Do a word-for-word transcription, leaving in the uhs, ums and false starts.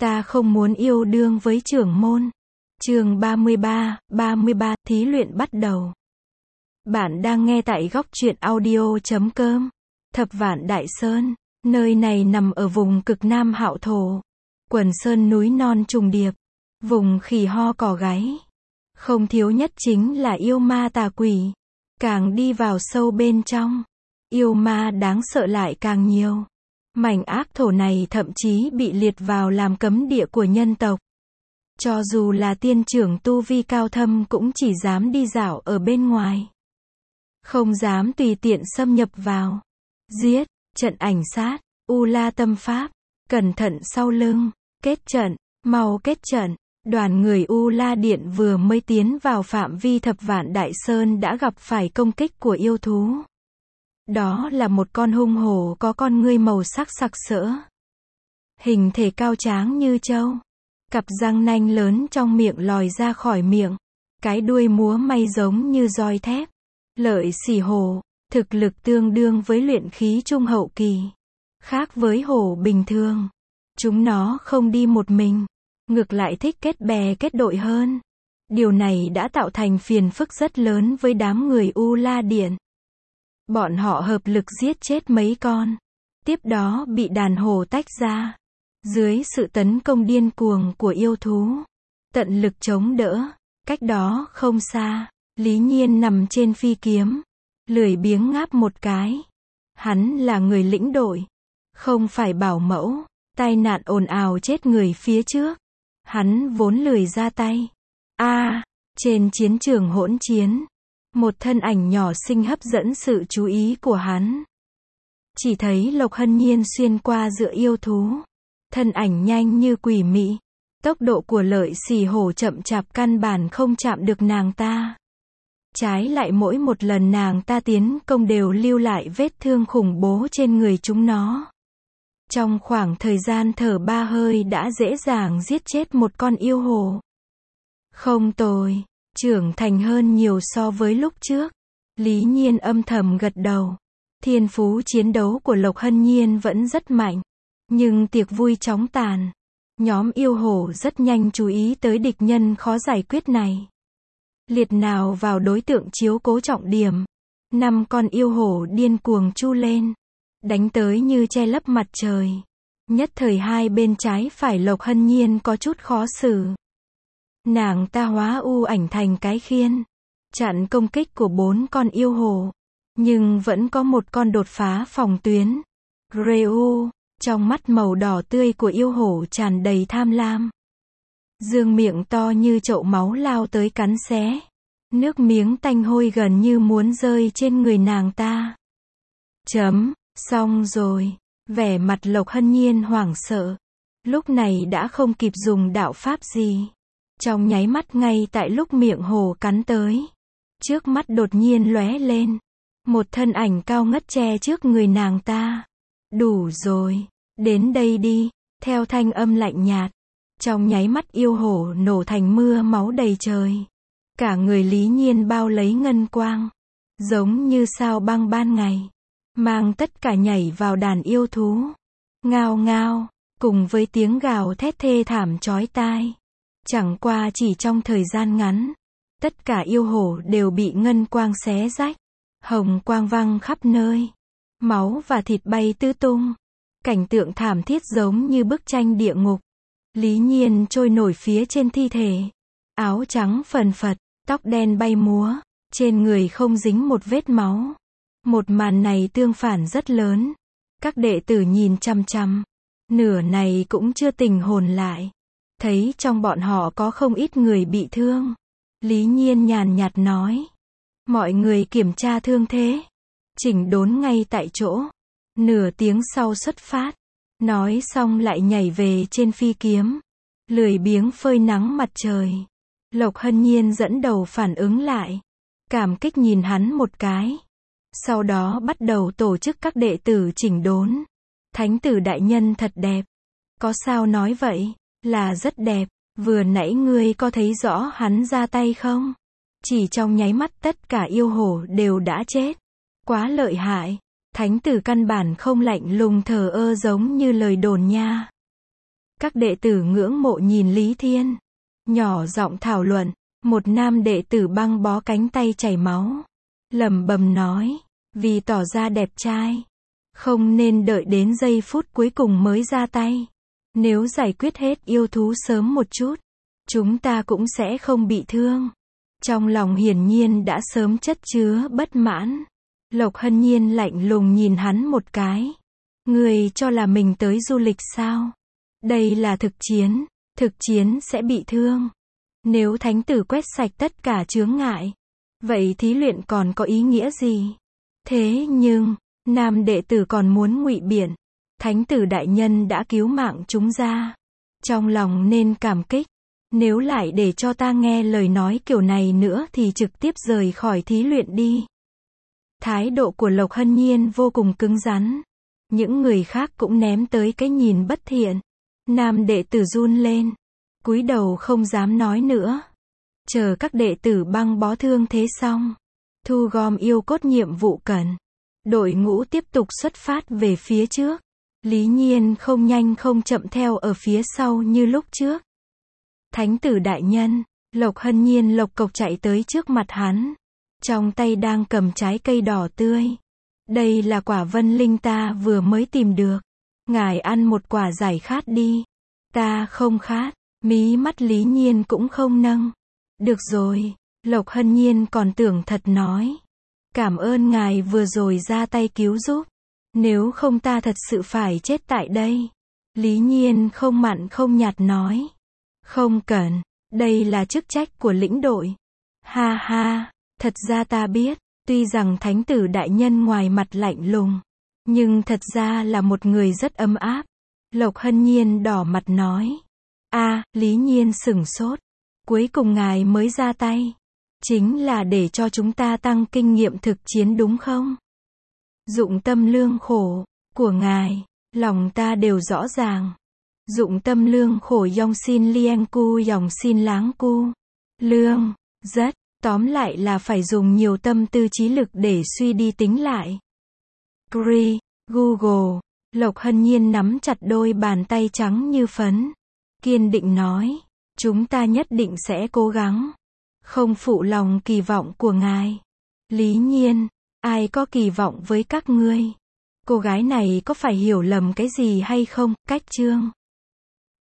Ta không muốn yêu đương với trưởng môn. Chương ba mươi ba, ba mươi ba, thí luyện bắt đầu. Bạn đang nghe tại góc truyện audio chấm com. Thập Vạn Đại Sơn, nơi này nằm ở vùng cực Nam Hạo Thổ. Quần sơn núi non trùng điệp, vùng khỉ ho cỏ gáy. Không thiếu nhất chính là yêu ma tà quỷ. Càng đi vào sâu bên trong, yêu ma đáng sợ lại càng nhiều. Mảnh ác thổ này thậm chí bị liệt vào làm cấm địa của nhân tộc. Cho dù là tiên trưởng tu vi cao thâm cũng chỉ dám đi dạo ở bên ngoài. Không dám tùy tiện xâm nhập vào. Giết, trận ảnh sát, U La tâm pháp, cẩn thận sau lưng, kết trận, mau kết trận. Đoàn người U La Điện vừa mới tiến vào phạm vi Thập Vạn Đại Sơn đã gặp phải công kích của yêu thú. Đó là một con hung hổ có con ngươi màu sắc sặc sỡ. Hình thể cao tráng như trâu. Cặp răng nanh lớn trong miệng lòi ra khỏi miệng. Cái đuôi múa may giống như roi thép. Lợi xỉ hổ, thực lực tương đương với luyện khí trung hậu kỳ. Khác với hổ bình thường, chúng nó không đi một mình, ngược lại thích kết bè kết đội hơn. Điều này đã tạo thành phiền phức rất lớn với đám người U La Điện. Bọn họ hợp lực giết chết mấy con, tiếp đó bị đàn hổ tách ra. Dưới sự tấn công điên cuồng của yêu thú, tận lực chống đỡ. Cách đó không xa, Lý Nhiên nằm trên phi kiếm, lười biếng ngáp một cái. Hắn là người lĩnh đội, không phải bảo mẫu. Tai nạn ồn ào chết người phía trước, hắn vốn lười ra tay. A, à, trên chiến trường hỗn chiến, một thân ảnh nhỏ xinh hấp dẫn sự chú ý của hắn. Chỉ thấy Lộc Hân Nhiên xuyên qua giữa yêu thú, thân ảnh nhanh như quỷ mị. Tốc độ của Lợi xỉ hổ chậm chạp căn bản không chạm được nàng ta. Trái lại mỗi một lần nàng ta tiến công đều lưu lại vết thương khủng bố trên người chúng nó. Trong khoảng thời gian thở ba hơi đã dễ dàng giết chết một con yêu hổ. Không tồi, trưởng thành hơn nhiều so với lúc trước. Lý Nhiên âm thầm gật đầu. Thiên phú chiến đấu của Lộc Hân Nhiên vẫn rất mạnh. Nhưng tiệc vui chóng tàn. Nhóm yêu hổ rất nhanh chú ý tới địch nhân khó giải quyết này. Liệt nào vào đối tượng chiếu cố trọng điểm. Năm con yêu hổ điên cuồng chu lên, đánh tới như che lấp mặt trời. Nhất thời hai bên trái phải Lộc Hân Nhiên có chút khó xử. Nàng ta hóa u ảnh thành cái khiên, chặn công kích của bốn con yêu hổ. Nhưng vẫn có một con đột phá phòng tuyến. Reu, trong mắt màu đỏ tươi của yêu hổ tràn đầy tham lam. Dương miệng to như chậu máu lao tới cắn xé. Nước miếng tanh hôi gần như muốn rơi trên người nàng ta. Chấm, xong rồi. Vẻ mặt Lộc Hân Nhiên hoảng sợ. Lúc này đã không kịp dùng đạo pháp gì. Trong nháy mắt ngay tại lúc miệng hổ cắn tới, trước mắt đột nhiên lóe lên. Một thân ảnh cao ngất che trước người nàng ta. Đủ rồi, đến đây đi. Theo thanh âm lạnh nhạt, trong nháy mắt yêu hổ nổ thành mưa máu đầy trời. Cả người Lý Nhiên bao lấy ngân quang, giống như sao băng ban ngày, mang tất cả nhảy vào đàn yêu thú. Ngao ngao, cùng với tiếng gào thét thê thảm chói tai. Chẳng qua chỉ trong thời gian ngắn, tất cả yêu hổ đều bị ngân quang xé rách. Hồng quang văng khắp nơi, máu và thịt bay tứ tung. Cảnh tượng thảm thiết giống như bức tranh địa ngục. Lý Nhiên trôi nổi phía trên thi thể, áo trắng phần phật, tóc đen bay múa, trên người không dính một vết máu. Một màn này tương phản rất lớn. Các đệ tử nhìn chăm chăm, nửa này cũng chưa tỉnh hồn lại. Thấy trong bọn họ có không ít người bị thương. Lý Nhiên nhàn nhạt nói, mọi người kiểm tra thương thế, chỉnh đốn ngay tại chỗ. Nửa tiếng sau xuất phát. Nói xong lại nhảy về trên phi kiếm, lười biếng phơi nắng mặt trời. Lộc Hân Nhiên dẫn đầu phản ứng lại, cảm kích nhìn hắn một cái. Sau đó bắt đầu tổ chức các đệ tử chỉnh đốn. Thánh tử đại nhân thật đẹp. Có sao nói vậy? Là rất đẹp. Vừa nãy ngươi có thấy rõ hắn ra tay không? Chỉ trong nháy mắt tất cả yêu hổ đều đã chết. Quá lợi hại. Thánh tử căn bản không lạnh lùng thờ ơ giống như lời đồn nha. Các đệ tử ngưỡng mộ nhìn Lý Thiên. Nhỏ giọng thảo luận. Một nam đệ tử băng bó cánh tay chảy máu. Lẩm bẩm nói. Vì tỏ ra đẹp trai. Không nên đợi đến giây phút cuối cùng mới ra tay. Nếu giải quyết hết yêu thú sớm một chút, chúng ta cũng sẽ không bị thương. Trong lòng hiển nhiên đã sớm chất chứa bất mãn. Lộc Hân Nhiên lạnh lùng nhìn hắn một cái. Người cho là mình tới du lịch sao? Đây là thực chiến. Thực chiến sẽ bị thương. Nếu thánh tử quét sạch tất cả chướng ngại, vậy thí luyện còn có ý nghĩa gì? Thế nhưng, nam đệ tử còn muốn ngụy biện. Thánh tử đại nhân đã cứu mạng chúng ra. Trong lòng nên cảm kích. Nếu lại để cho ta nghe lời nói kiểu này nữa thì trực tiếp rời khỏi thí luyện đi. Thái độ của Lộc Hân Nhiên vô cùng cứng rắn. Những người khác cũng ném tới cái nhìn bất thiện. Nam đệ tử run lên. Cúi đầu không dám nói nữa. Chờ các đệ tử băng bó thương thế xong. Thu gom yêu cốt nhiệm vụ cần. Đội ngũ tiếp tục xuất phát về phía trước. Lý Nhiên không nhanh không chậm theo ở phía sau như lúc trước. Thánh tử đại nhân. Lộc Hân Nhiên lộc cộc chạy tới trước mặt hắn. Trong tay đang cầm trái cây đỏ tươi. Đây là quả vân linh ta vừa mới tìm được. Ngài ăn một quả giải khát đi. Ta không khát. Mí mắt Lý Nhiên cũng không nâng. Được rồi. Lộc Hân Nhiên còn tưởng thật nói. Cảm ơn ngài vừa rồi ra tay cứu giúp. Nếu không ta thật sự phải chết tại đây. Lý Nhiên không mặn không nhạt nói. Không cần. Đây là chức trách của lĩnh đội. Ha ha. Thật ra ta biết. Tuy rằng thánh tử đại nhân ngoài mặt lạnh lùng. Nhưng thật ra là một người rất ấm áp. Lộc Hân Nhiên đỏ mặt nói. A, Lý Nhiên sửng sốt. Cuối cùng ngài mới ra tay. Chính là để cho chúng ta tăng kinh nghiệm thực chiến đúng không? Dụng tâm lương khổ của ngài, lòng ta đều rõ ràng. Dụng tâm lương khổ yong xin lien cu yong xin láng cu. Lương, rất, tóm lại là phải dùng nhiều tâm tư trí lực để suy đi tính lại. Gri, Google, Lộc Hân Nhiên nắm chặt đôi bàn tay trắng như phấn. Kiên định nói, chúng ta nhất định sẽ cố gắng. Không phụ lòng kỳ vọng của ngài. Lý Nhiên, ai có kỳ vọng với các ngươi? Cô gái này có phải hiểu lầm cái gì hay không? Cách chương